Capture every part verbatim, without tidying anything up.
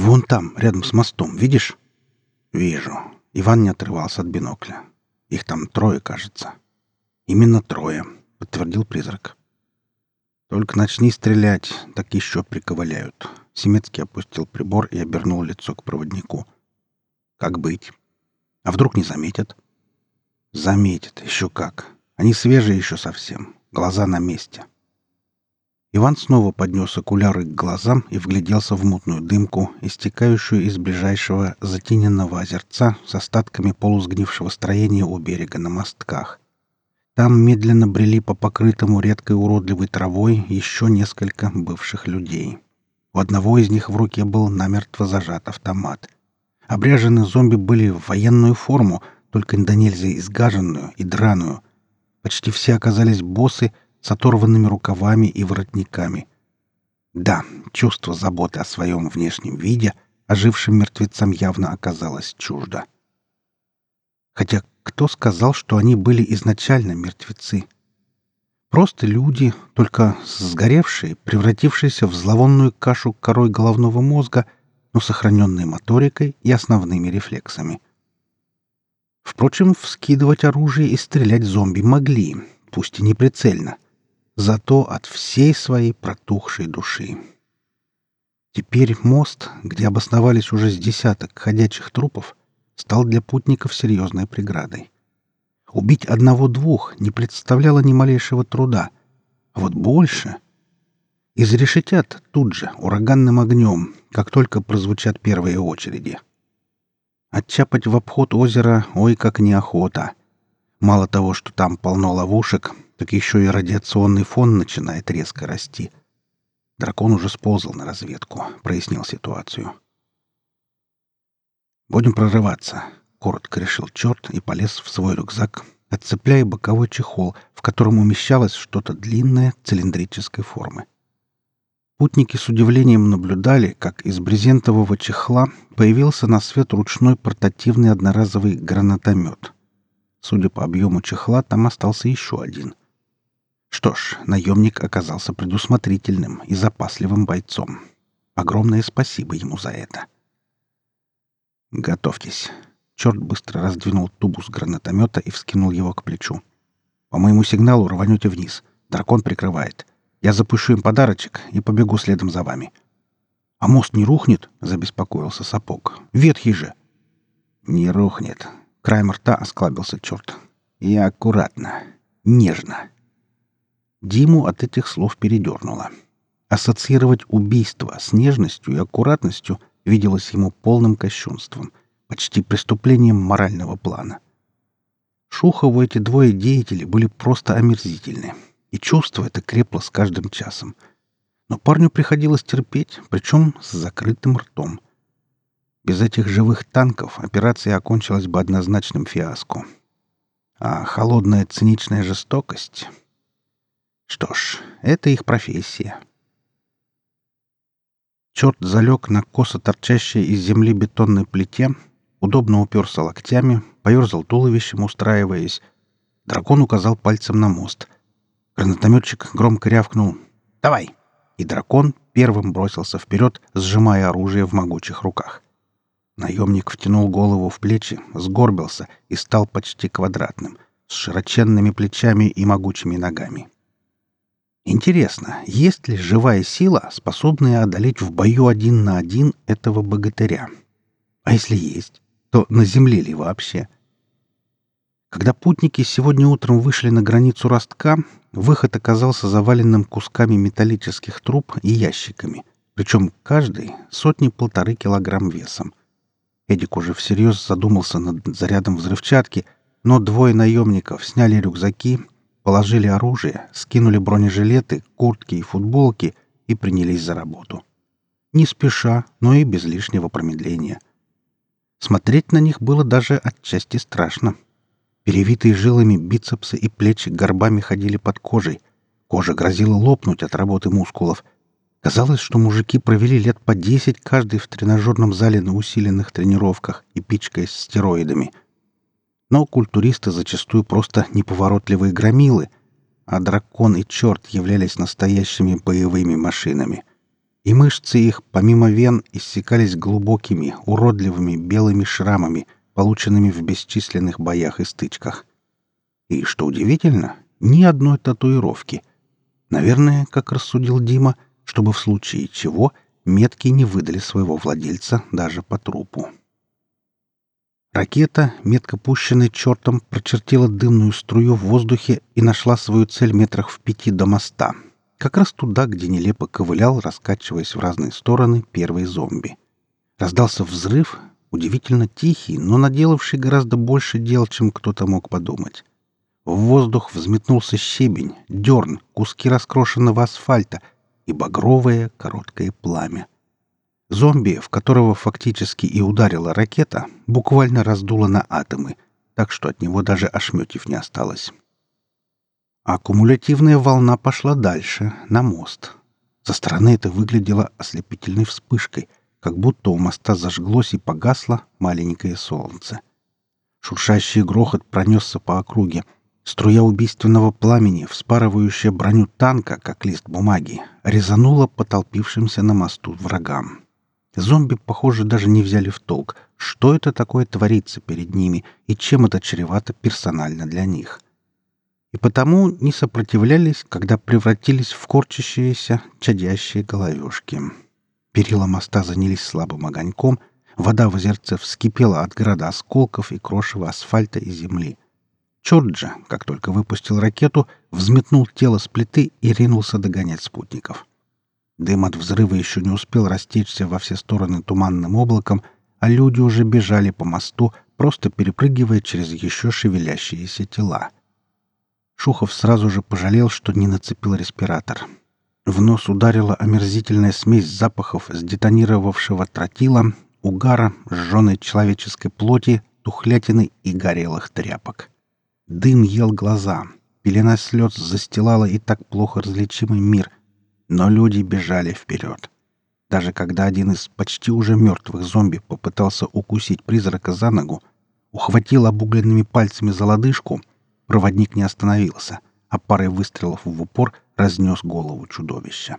Вон там, рядом с мостом, видишь?» «Вижу». Иван не отрывался от бинокля. «Их там трое, кажется». «Именно трое», — подтвердил призрак. «Только начни стрелять, так еще приковыляют». Семецкий опустил прибор и обернул лицо к проводнику. «Как быть? А вдруг не заметят?» «Заметят, еще как. Они свежие еще совсем. Глаза на месте». Иван снова поднес окуляры к глазам и вгляделся в мутную дымку, истекающую из ближайшего затененного озерца с остатками полусгнившего строения у берега на мостках. Там медленно брели по покрытому редкой уродливой травой еще несколько бывших людей. У одного из них в руке был намертво зажат автомат. Обряжены зомби были в военную форму, только до нельзя изгаженную и драную. Почти все оказались боссы с оторванными рукавами и воротниками. Да, чувство заботы о своем внешнем виде ожившим мертвецам явно оказалось чуждо. Хотя кто сказал, что они были изначально мертвецы? Просто люди, только сгоревшие, превратившиеся в зловонную кашу корой головного мозга, но сохраненной моторикой и основными рефлексами. Впрочем, вскидывать оружие и стрелять зомби могли, пусть и не прицельно, зато от всей своей протухшей души. Теперь мост, где обосновались уже с десяток ходячих трупов, стал для путников серьезной преградой. Убить одного-двух не представляло ни малейшего труда, а вот больше изрешетят тут же ураганным огнем, как только прозвучат первые очереди. Отчапать в обход озера ой как неохота. Мало того, что там полно ловушек, так еще и радиационный фон начинает резко расти. Дракон уже сползал на разведку, прояснил ситуацию. «Будем прорываться», — коротко решил черт и полез в свой рюкзак, отцепляя боковой чехол, в котором умещалось что-то длинное цилиндрической формы. Путники с удивлением наблюдали, как из брезентового чехла появился на свет ручной портативный одноразовый гранатомет. Судя по объему чехла, там остался еще один. Что ж, наемник оказался предусмотрительным и запасливым бойцом. Огромное спасибо ему за это. «Готовьтесь». Черт быстро раздвинул тубус гранатомета и вскинул его к плечу. «По моему сигналу рванете вниз. Дракон прикрывает. Я запущу им подарочек и побегу следом за вами». «А мост не рухнет?» — забеспокоился Сапог. «Ветхий же». «Не рухнет». Краем рта осклабился черт. «И аккуратно. Нежно». Диму от этих слов передернуло. Ассоциировать убийство с нежностью и аккуратностью виделось ему полным кощунством, почти преступлением морального плана. Шухову эти двое деятелей были просто омерзительны, и чувство это крепло с каждым часом. Но парню приходилось терпеть, причем с закрытым ртом. Без этих живых танков операция окончилась бы однозначным фиаско. А холодная циничная жестокость... Что ж, это их профессия. Черт залег на косо торчащей из земли бетонной плите, удобно уперся локтями, поерзал туловищем, устраиваясь. Дракон указал пальцем на мост. Гранатометчик громко рявкнул «Давай!» И дракон первым бросился вперед, сжимая оружие в могучих руках. Наемник втянул голову в плечи, сгорбился и стал почти квадратным, с широченными плечами и могучими ногами. Интересно, есть ли живая сила, способная одолеть в бою один на один этого богатыря? А если есть, то на земле ли вообще? Когда путники сегодня утром вышли на границу ростка, выход оказался заваленным кусками металлических труб и ящиками, причем каждый сотни-полторы килограмм весом. Эдик уже всерьез задумался над зарядом взрывчатки, но двое наемников сняли рюкзаки, положили оружие, скинули бронежилеты, куртки и футболки и принялись за работу. Не спеша, но и без лишнего промедления. Смотреть на них было даже отчасти страшно. Перевитые жилами бицепсы и плечи горбами ходили под кожей. Кожа грозила лопнуть от работы мускулов. Казалось, что мужики провели лет по десять каждый в тренажерном зале на усиленных тренировках и пичкаясь стероидами. Но культуристы зачастую просто неповоротливые громилы, а дракон и черт являлись настоящими боевыми машинами. и мышцы их, помимо вен, иссекались глубокими, уродливыми белыми шрамами, полученными в бесчисленных боях и стычках. И, что удивительно, ни одной татуировки. Наверное, как рассудил Дима, чтобы в случае чего метки не выдали своего владельца даже по трупу. Ракета, метко пущенная чертом, прочертила дымную струю в воздухе и нашла свою цель метрах в пяти до моста. Как раз туда, где нелепо ковылял, раскачиваясь в разные стороны, первый зомби. Раздался взрыв, удивительно тихий, но наделавший гораздо больше дел, чем кто-то мог подумать. В воздух взметнулся щебень, дерн, куски раскрошенного асфальта и багровое короткое пламя. Зомби, в которого фактически и ударила ракета, буквально раздуло на атомы, так что от него даже ошметьев не осталось. А кумулятивная волна пошла дальше, на мост. Со стороны это выглядело ослепительной вспышкой, как будто у моста зажглось и погасло маленькое солнце. Шуршащий грохот пронесся по округе. Струя убийственного пламени, вспарывающая броню танка, как лист бумаги, резанула по толпившимся на мосту врагам. Зомби, похоже, даже не взяли в толк, что это такое творится перед ними и чем это чревато персонально для них. И потому не сопротивлялись, когда превратились в корчащиеся, чадящие головешки. Перила моста занялись слабым огоньком, вода в озерце вскипела от града осколков и крошева асфальта и земли. Черт же, как только выпустил ракету, взметнул тело с плиты и ринулся догонять спутников. Дым от взрыва еще не успел растечься во все стороны туманным облаком, а люди уже бежали по мосту, просто перепрыгивая через еще шевелящиеся тела. Шухов сразу же пожалел, что не нацепил респиратор. В нос ударила омерзительная смесь запахов сдетонировавшего тротила, угара, сжженной человеческой плоти, тухлятины и горелых тряпок. Дым ел глаза, пелена слез застилала и так плохо различимый мир, но люди бежали вперед. Даже когда один из почти уже мертвых зомби попытался укусить призрака за ногу, ухватил обугленными пальцами за лодыжку, проводник не остановился, а парой выстрелов в упор разнес голову чудовища.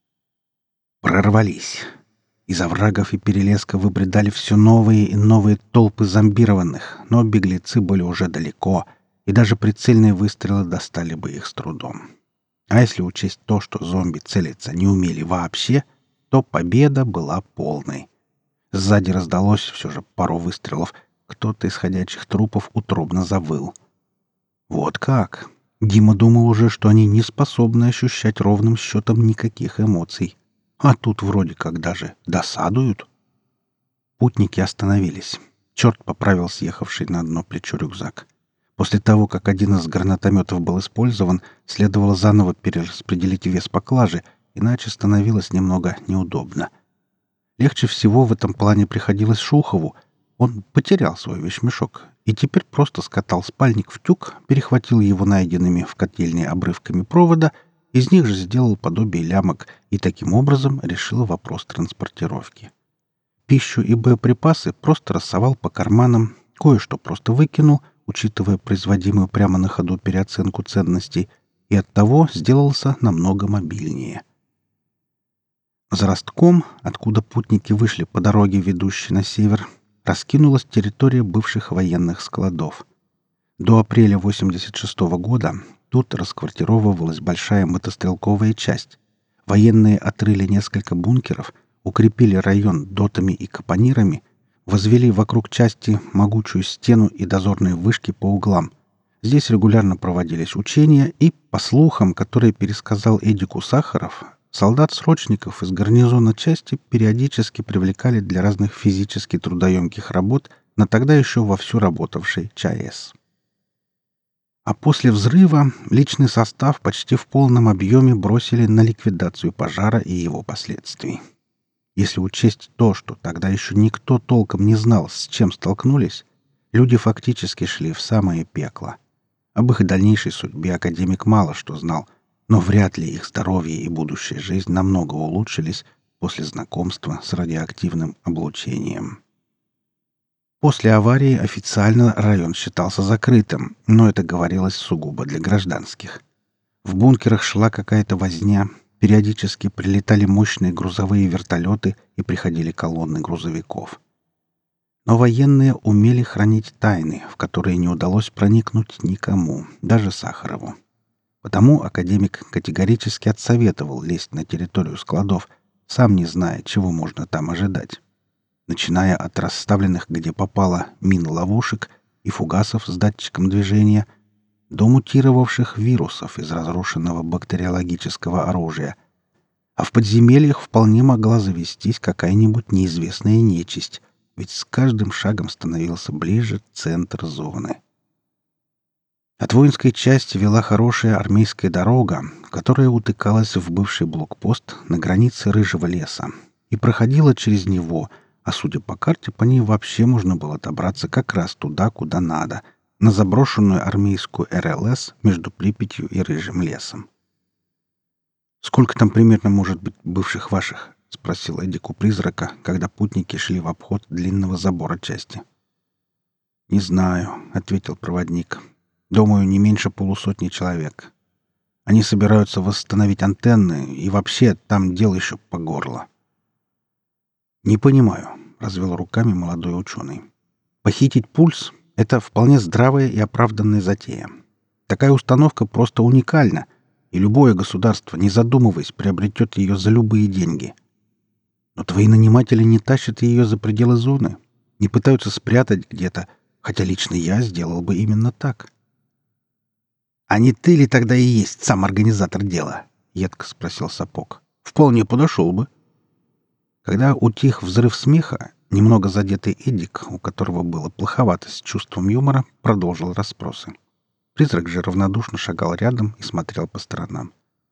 Прорвались. Из оврагов и перелеска выбредали все новые и новые толпы зомбированных, но беглецы были уже далеко, и даже прицельные выстрелы достали бы их с трудом. А если учесть то, что зомби целиться не умели вообще, то победа была полной. Сзади раздалось все же пару выстрелов. Кто-то из ходячих трупов утробно завыл. Вот как! Дима думал уже, что они не способны ощущать ровным счетом никаких эмоций. А тут вроде как даже досадуют. Путники остановились. Черт поправил съехавший на одно плечо рюкзак. После того, как один из гранатометов был использован, следовало заново перераспределить вес поклажи, иначе становилось немного неудобно. Легче всего в этом плане приходилось Шухову. Он потерял свой вещмешок и теперь просто скатал спальник в тюк, перехватил его найденными в котельне обрывками провода, из них же сделал подобие лямок и таким образом решил вопрос транспортировки. Пищу и боеприпасы просто рассовал по карманам, кое-что просто выкинул, учитывая производимую прямо на ходу переоценку ценностей, и оттого сделался намного мобильнее. За ростком, откуда путники вышли по дороге, ведущей на север, раскинулась территория бывших военных складов. До апреля восемьдесят шестого года тут расквартировывалась большая мотострелковая часть. Военные отрыли несколько бункеров, укрепили район дотами и капонирами, возвели вокруг части могучую стену и дозорные вышки по углам. Здесь регулярно проводились учения, и, по слухам, которые пересказал Эдику Сахаров, солдат-срочников из гарнизона части периодически привлекали для разных физически трудоемких работ на тогда еще вовсю работавшей ЧАЭС. А после взрыва личный состав почти в полном объеме бросили на ликвидацию пожара и его последствий. Если учесть то, что тогда еще никто толком не знал, с чем столкнулись, люди фактически шли в самое пекло. Об их дальнейшей судьбе академик мало что знал, но вряд ли их здоровье и будущая жизнь намного улучшились после знакомства с радиоактивным облучением. После аварии официально район считался закрытым, но это говорилось сугубо для гражданских. В бункерах шла какая-то возня, периодически прилетали мощные грузовые вертолеты и приходили колонны грузовиков. Но военные умели хранить тайны, в которые не удалось проникнуть никому, даже Сахарову. Потому академик категорически отсоветовал лезть на территорию складов, сам не зная, чего можно там ожидать. Начиная от расставленных, где попало, мин-ловушек и фугасов с датчиком движения, до мутировавших вирусов из разрушенного бактериологического оружия. А в подземельях вполне могла завестись какая-нибудь неизвестная нечисть, ведь с каждым шагом становился ближе центр зоны. От воинской части вела хорошая армейская дорога, которая утыкалась в бывший блокпост на границе Рыжего леса и проходила через него, а судя по карте, по ней вообще можно было добраться как раз туда, куда надо, на заброшенную армейскую эр эл эс между Припятью и Рыжим лесом. «Сколько там примерно может быть бывших ваших?» — спросил Эдик у призрака, когда путники шли в обход длинного забора части. «Не знаю», — ответил проводник. «Думаю, не меньше полусотни человек. Они собираются восстановить антенны, и вообще там дело еще по горло». «Не понимаю», — развел руками молодой ученый. «Похитить пульс — это вполне здравая и оправданная затея. Такая установка просто уникальна, и любое государство, не задумываясь, приобретет ее за любые деньги. Но твои наниматели не тащат ее за пределы зоны, не пытаются спрятать где-то, хотя лично я сделал бы именно так». «А не ты ли тогда и есть сам организатор дела?» — едко спросил Сапог. «Вполне подошел бы». Когда утих взрыв смеха, немного задетый Эдик, у которого было плоховато с чувством юмора, продолжил расспросы. Призрак же равнодушно шагал рядом и смотрел по сторонам.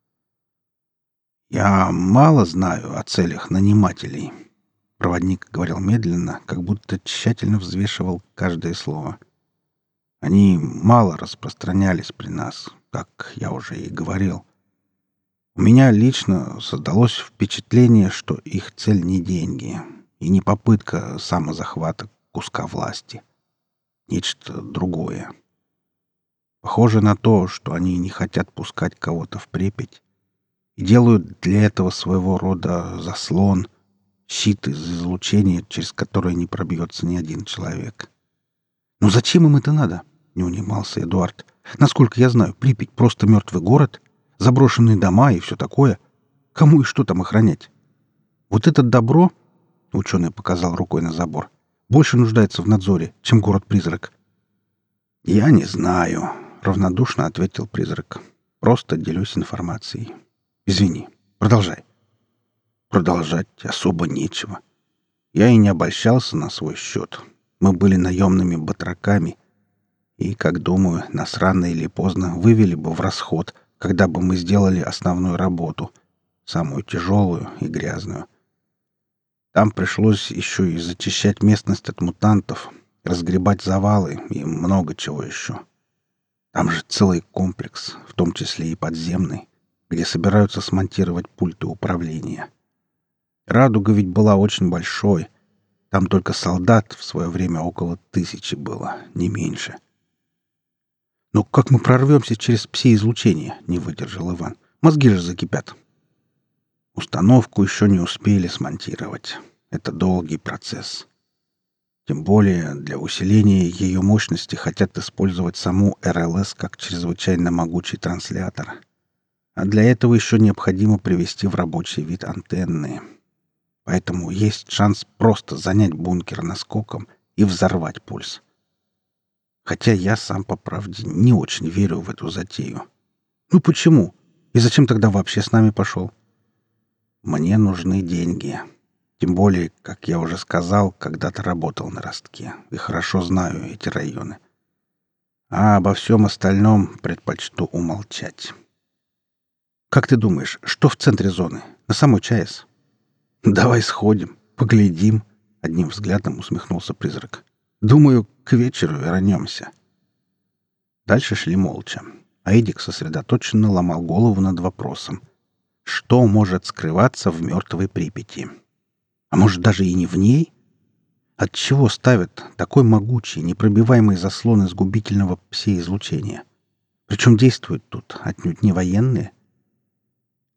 «Я мало знаю о целях нанимателей», — проводник говорил медленно, как будто тщательно взвешивал каждое слово. «Они мало распространялись при нас, как я уже и говорил. У меня лично создалось впечатление, что их цель не деньги и не попытка самозахвата куска власти. Нечто другое. Похоже на то, что они не хотят пускать кого-то в Припять и делают для этого своего рода заслон, щит из излучения, через которое не пробьется ни один человек. «Ну зачем им это надо?» — не унимался Эдуард. «Насколько я знаю, Припять — просто мертвый город, заброшенные дома и все такое. Кому и что там охранять? Вот это добро, — ученый показал рукой на забор, — больше нуждается в надзоре, чем город-призрак». «Я не знаю», — равнодушно ответил призрак. «Просто делюсь информацией. Извини, продолжай». «Продолжать особо нечего. Я и не обольщался на свой счет. Мы были наемными батраками, и, как думаю, нас рано или поздно вывели бы в расход, когда бы мы сделали основную работу, самую тяжелую и грязную. Там пришлось еще и зачищать местность от мутантов, разгребать завалы и много чего еще. Там же целый комплекс, в том числе и подземный, где собираются смонтировать пульты управления. Радуга ведь была очень большой. Там только солдат в свое время около тысячи было, не меньше. «Но как мы прорвемся через пси-излучение?» — не выдержал Иван. «Мозги же закипят». «Установку еще не успели смонтировать. Это долгий процесс. Тем более для усиления ее мощности хотят использовать саму эр эл эс как чрезвычайно могучий транслятор. А для этого еще необходимо привести в рабочий вид антенны. Поэтому есть шанс просто занять бункер наскоком и взорвать пульс. Хотя я сам, по правде, не очень верю в эту затею. Ну почему? И зачем тогда вообще с нами пошел? Мне нужны деньги. Тем более, как я уже сказал, когда-то работал на ростке и хорошо знаю эти районы. А обо всем остальном предпочту умолчать. Как ты думаешь, что в центре зоны? На самой ЧАЭС? Давай сходим, поглядим. Одним взглядом усмехнулся призрак. Думаю, к вечеру вернемся. Дальше шли молча. А Эдик сосредоточенно ломал голову над вопросом. Что может скрываться в мертвой Припяти? А может, даже и не в ней? Отчего ставят такой могучий, непробиваемый заслон из губительного пси-излучения? Причем действуют тут отнюдь не военные.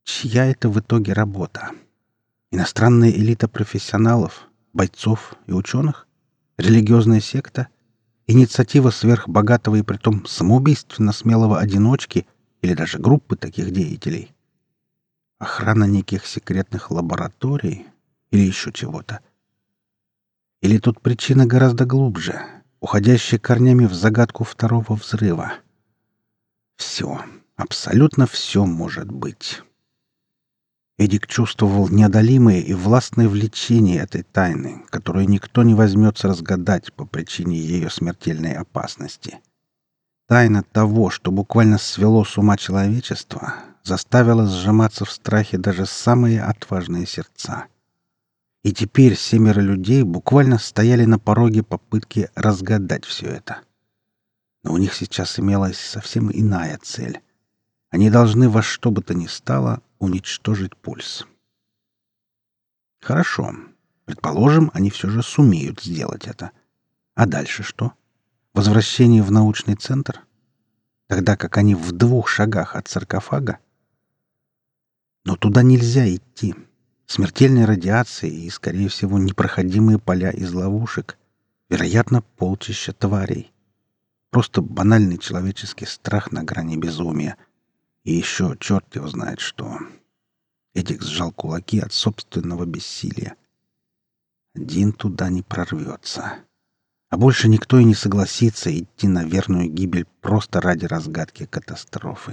Чья это в итоге работа? Иностранная элита профессионалов, бойцов и ученых? Религиозная секта? Инициатива сверхбогатого и притом самоубийственно смелого одиночки или даже группы таких деятелей? Охрана неких секретных лабораторий или еще чего-то? Или тут причина гораздо глубже, уходящая корнями в загадку второго взрыва? Все, абсолютно все может быть. Эдик чувствовал неодолимое и властное влечение этой тайны, которую никто не возьмется разгадать по причине ее смертельной опасности. Тайна того, что буквально свело с ума человечество, заставила сжиматься в страхе даже самые отважные сердца. И теперь семеро людей буквально стояли на пороге попытки разгадать все это. Но у них сейчас имелась совсем иная цель. Они должны во что бы то ни стало уничтожить пульс. Хорошо. Предположим, они все же сумеют сделать это. А дальше что? Возвращение в научный центр? Тогда как они в двух шагах от саркофага? Но туда нельзя идти. Смертельная радиация и, скорее всего, непроходимые поля из ловушек. Вероятно, полчища тварей. Просто банальный человеческий страх на грани безумия. И еще черт его знает что. Эдик сжал кулаки от собственного бессилия. Один туда не прорвется. А больше никто и не согласится идти на верную гибель просто ради разгадки катастрофы.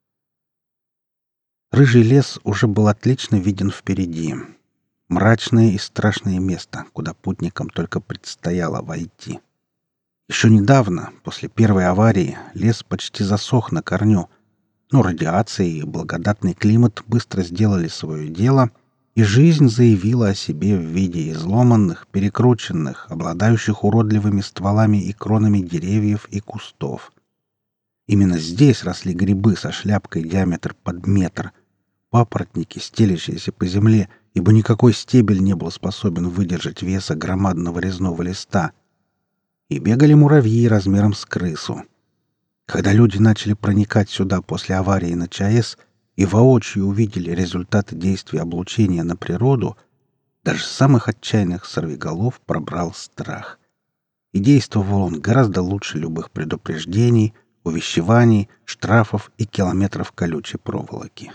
Рыжий лес уже был отлично виден впереди. Мрачное и страшное место, куда путникам только предстояло войти. Еще недавно, после первой аварии, лес почти засох на корню, но радиация и благодатный климат быстро сделали свое дело, и жизнь заявила о себе в виде изломанных, перекрученных, обладающих уродливыми стволами и кронами деревьев и кустов. Именно здесь росли грибы со шляпкой диаметр под метр, папоротники, стелящиеся по земле, ибо никакой стебель не был способен выдержать веса громадного резного листа. И бегали муравьи размером с крысу. Когда люди начали проникать сюда после аварии на ЧАЭС и воочию увидели результаты действия облучения на природу, даже самых отчаянных сорвиголов пробрал страх. И действовал он гораздо лучше любых предупреждений, увещеваний, штрафов и километров колючей проволоки.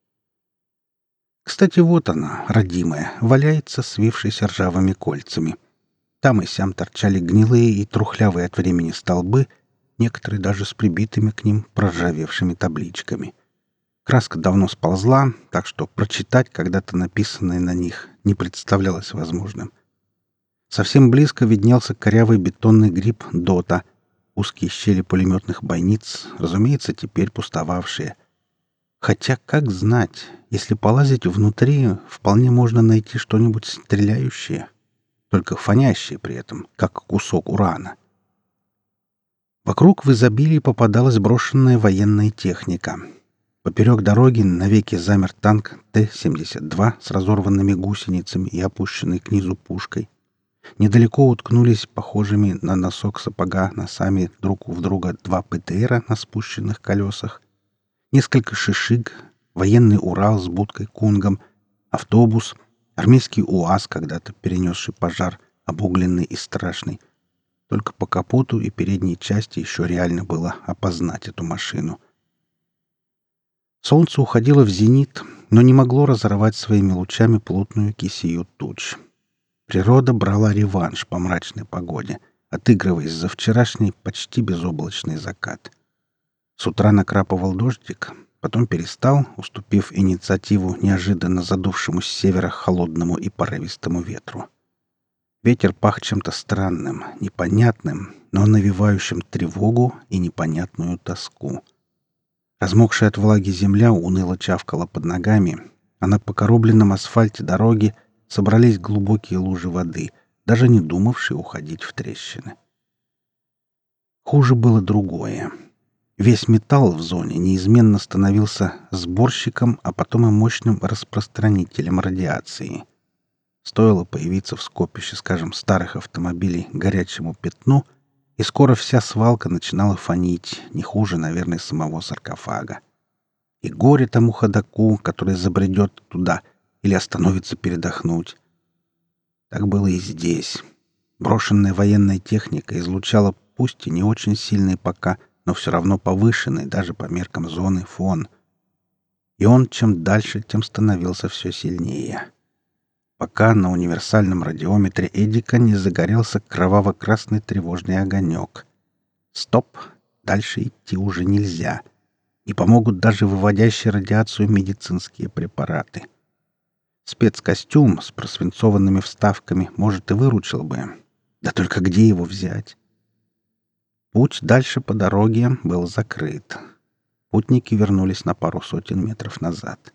Кстати, вот она, родимая, валяется, свившись ржавыми кольцами. Там и сям торчали гнилые и трухлявые от времени столбы, некоторые даже с прибитыми к ним проржавевшими табличками. Краска давно сползла, так что прочитать когда-то написанное на них не представлялось возможным. Совсем близко виднелся корявый бетонный гриб «Дота», узкие щели пулеметных бойниц, разумеется, теперь пустовавшие. Хотя, как знать, если полазить внутри, вполне можно найти что-нибудь стреляющее, только фонящее при этом, как кусок урана. Вокруг в изобилии попадалась брошенная военная техника. Поперек дороги навеки замер танк Т семьдесят два с разорванными гусеницами и опущенной к низу пушкой. Недалеко уткнулись похожими на носок сапога носами друг в друга два ПТРа на спущенных колесах, несколько шишиг, военный Урал с будкой Кунгом, автобус, армейский УАЗ, когда-то перенесший пожар, обугленный и страшный. Только по капоту и передней части еще реально было опознать эту машину. Солнце уходило в зенит, но не могло разорвать своими лучами плотную кисею туч. Природа брала реванш по мрачной погоде, отыгрываясь за вчерашний почти безоблачный закат. С утра накрапывал дождик, потом перестал, уступив инициативу неожиданно задувшему с севера холодному и порывистому ветру. Ветер пах чем-то странным, непонятным, но навевающим тревогу и непонятную тоску. Размокшая от влаги земля уныло чавкала под ногами, а на покоробленном асфальте дороги собрались глубокие лужи воды, даже не думавшие уходить в трещины. Хуже было другое. Весь металл в зоне неизменно становился сборщиком, а потом и мощным распространителем радиации. Стоило появиться в скопище, скажем, старых автомобилей горячему пятну, и скоро вся свалка начинала фонить, не хуже, наверное, самого саркофага. И горе тому ходоку, который забредет туда или остановится передохнуть. Так было и здесь. Брошенная военная техника излучала пусть и не очень сильный пока, но все равно повышенный даже по меркам зоны фон. И он чем дальше, тем становился все сильнее. Пока на универсальном радиометре Эдика не загорелся кроваво-красный тревожный огонек. Стоп! Дальше идти уже нельзя. Не помогут даже выводящие радиацию медицинские препараты. Спецкостюм с просвинцованными вставками, может, и выручил бы. Да только где его взять? Путь дальше по дороге был закрыт. Путники вернулись на пару сотен метров назад.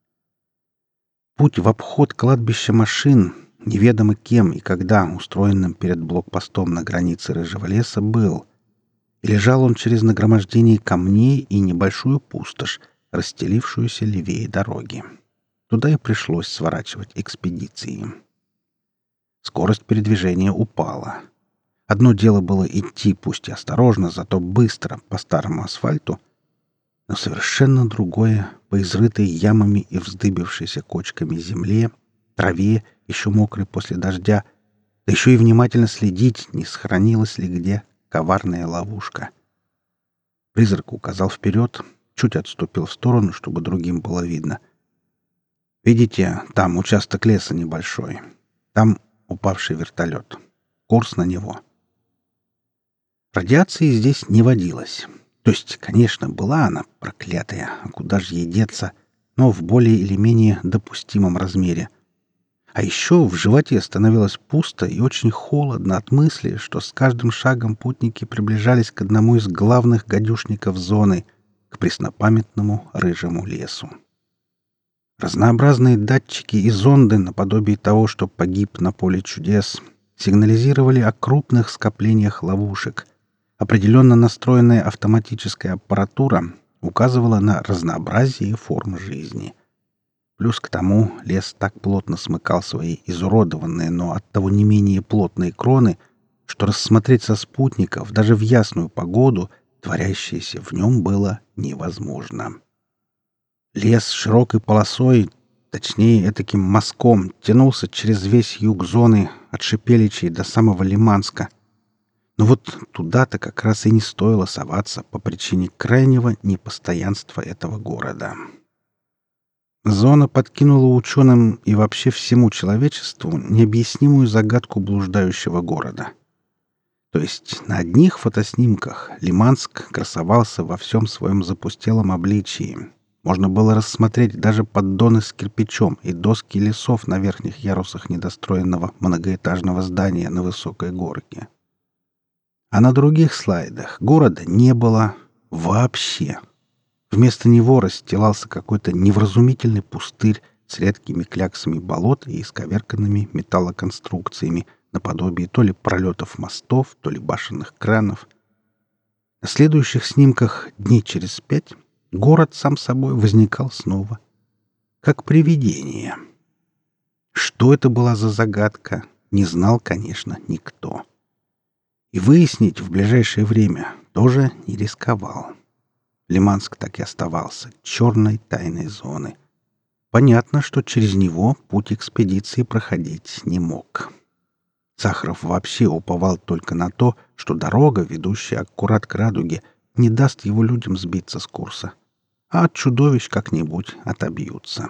Путь в обход кладбища машин, неведомо кем и когда устроенным перед блокпостом на границе Рыжего леса, был. И лежал он через нагромождение камней и небольшую пустошь, расстелившуюся левее дороги. Туда и пришлось сворачивать экспедиции. Скорость передвижения упала. Одно дело было идти, пусть и осторожно, зато быстро, по старому асфальту, но совершенно другое — по изрытой ямами и вздыбившейся кочками земле, траве, еще мокрой после дождя, да еще и внимательно следить, не сохранилась ли где коварная ловушка. Призрак указал вперед, чуть отступил в сторону, чтобы другим было видно. «Видите, там участок леса небольшой. Там упавший вертолет. Курс на него». Радиации здесь не водилось. То есть, конечно, была она, проклятая, а куда же ей деться, но в более или менее допустимом размере. А еще в животе становилось пусто и очень холодно от мысли, что с каждым шагом путники приближались к одному из главных гадюшников зоны, к преснопамятному Рыжему лесу. Разнообразные датчики и зонды, наподобие того, что погиб на поле чудес, сигнализировали о крупных скоплениях ловушек. Определенно настроенная автоматическая аппаратура указывала на разнообразие форм жизни. Плюс к тому лес так плотно смыкал свои изуродованные, но оттого не менее плотные кроны, что рассмотреть со спутников даже в ясную погоду творящееся в нем было невозможно. Лес широкой полосой, точнее, этаким мазком, тянулся через весь юг зоны от Шепеличей до самого Лиманска. Но вот туда-то как раз и не стоило соваться по причине крайнего непостоянства этого города. Зона подкинула ученым и вообще всему человечеству необъяснимую загадку блуждающего города. То есть на одних фотоснимках Лиманск красовался во всем своем запустелом обличии. Можно было рассмотреть даже поддоны с кирпичом и доски лесов на верхних ярусах недостроенного многоэтажного здания на высокой горке. А на других слайдах города не было вообще. Вместо него расстилался какой-то невразумительный пустырь с редкими кляксами болот и исковерканными металлоконструкциями наподобие то ли пролетов мостов, то ли башенных кранов. На следующих снимках дней через пять город сам собой возникал снова, как привидение. Что это была за загадка, не знал, конечно, никто. И выяснить в ближайшее время тоже не рисковал. Лиманск так и оставался черной тайной зоны. Понятно, что через него путь экспедиции проходить не мог. Сахаров вообще уповал только на то, что дорога, ведущая аккурат к радуге, не даст его людям сбиться с курса, а от чудовищ как-нибудь отобьются.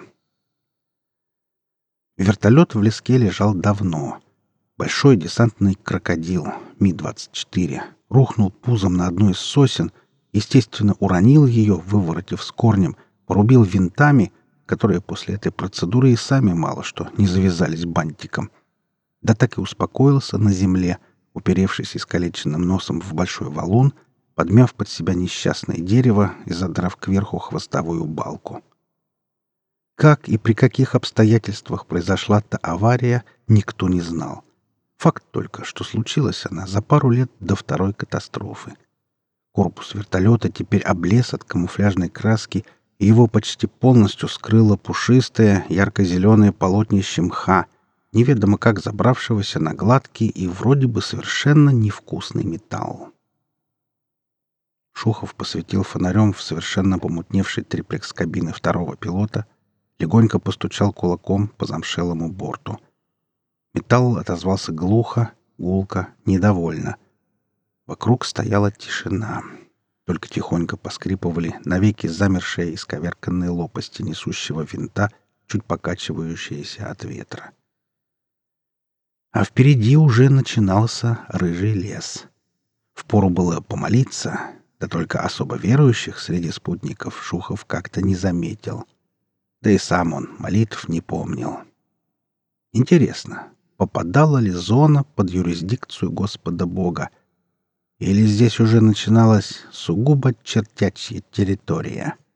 Вертолет в леске лежал давно. Большой десантный крокодил Ми двадцать четыре рухнул пузом на одну из сосен, естественно, уронил ее, выворотив с корнем, порубил винтами, которые после этой процедуры и сами мало что не завязались бантиком. Да так и успокоился на земле, уперевшись искалеченным носом в большой валун, подмяв под себя несчастное дерево и задрав кверху хвостовую балку. Как и при каких обстоятельствах произошла та авария, никто не знал. Факт только, что случилась она за пару лет до второй катастрофы. Корпус вертолета теперь облез от камуфляжной краски, и его почти полностью скрыло пушистое, ярко-зеленое полотнище мха, неведомо как забравшегося на гладкий и вроде бы совершенно невкусный металл. Шухов посветил фонарем в совершенно помутневший триплекс кабины второго пилота, легонько постучал кулаком по замшелому борту. Металл отозвался глухо, гулко, недовольно. Вокруг стояла тишина. Только тихонько поскрипывали навеки замершие исковерканные лопасти несущего винта, чуть покачивающиеся от ветра. А впереди уже начинался рыжий лес. Впору было помолиться, да только особо верующих среди спутников Шухов как-то не заметил. Да и сам он молитв не помнил. Интересно, попадала ли зона под юрисдикцию Господа Бога? Или здесь уже начиналась сугубо чертячья территория?